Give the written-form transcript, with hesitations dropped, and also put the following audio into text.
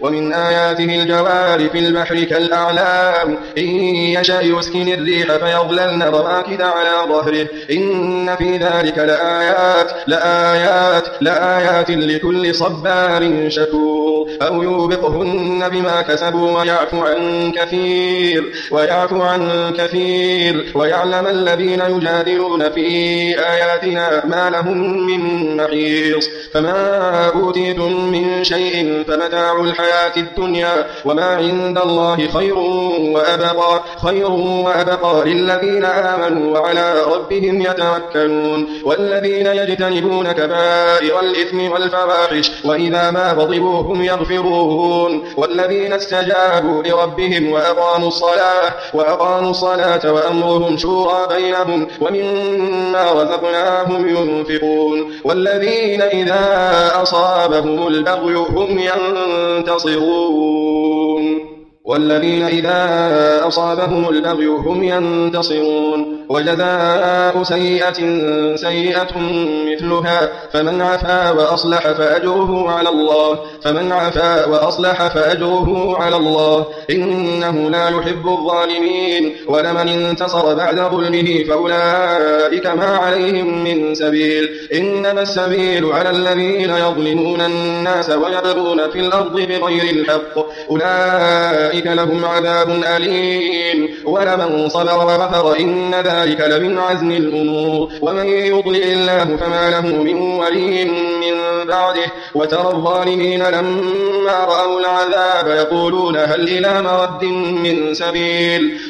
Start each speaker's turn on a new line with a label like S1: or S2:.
S1: ومن آياته الجوار في البحر كالأعلام إن يشأ يسكن الريح فيظللن رواكد على ظهره إن في ذلك لآيات لكل صبار شكور أو يوبقهن بما كسبوا ويعفو عن كثير ويعلم الذين يجادلون في آياتنا ما لهم من محيص فما أوتيتم من شيء فمتاع الحياة الدنيا وما عند الله خير وأبقى للذين آمنوا وعلى ربهم يتوكلون والذين يجتنبون كبائر الإثم والفواحش وإذا ما غضبوا هم يغفرون والذين استجابوا لربهم وأقاموا الصلاة وأمرهم شورى بينهم ومما رزقناهم ينفقون والذين إذا أصابهم البغي هم ينتصرون وجزاء سيئة مثلها فمن عفا وأصلح فأجره على الله إنه لا يحب الظالمين ولمن انتصر بعد ظلمه فأولئك ما عليهم من سبيل إنما السبيل على الذين يظلمون الناس ويبغون في الأرض بغير الحق أولئك لهم عذاب أليم ولمن صبر وغفر إن ذلك لمن عزم الأمور ومن يضلل الله فما له من ولي من بعده وترى الظالمين لما رأوا العذاب يقولون هل إلى مرد من سبيل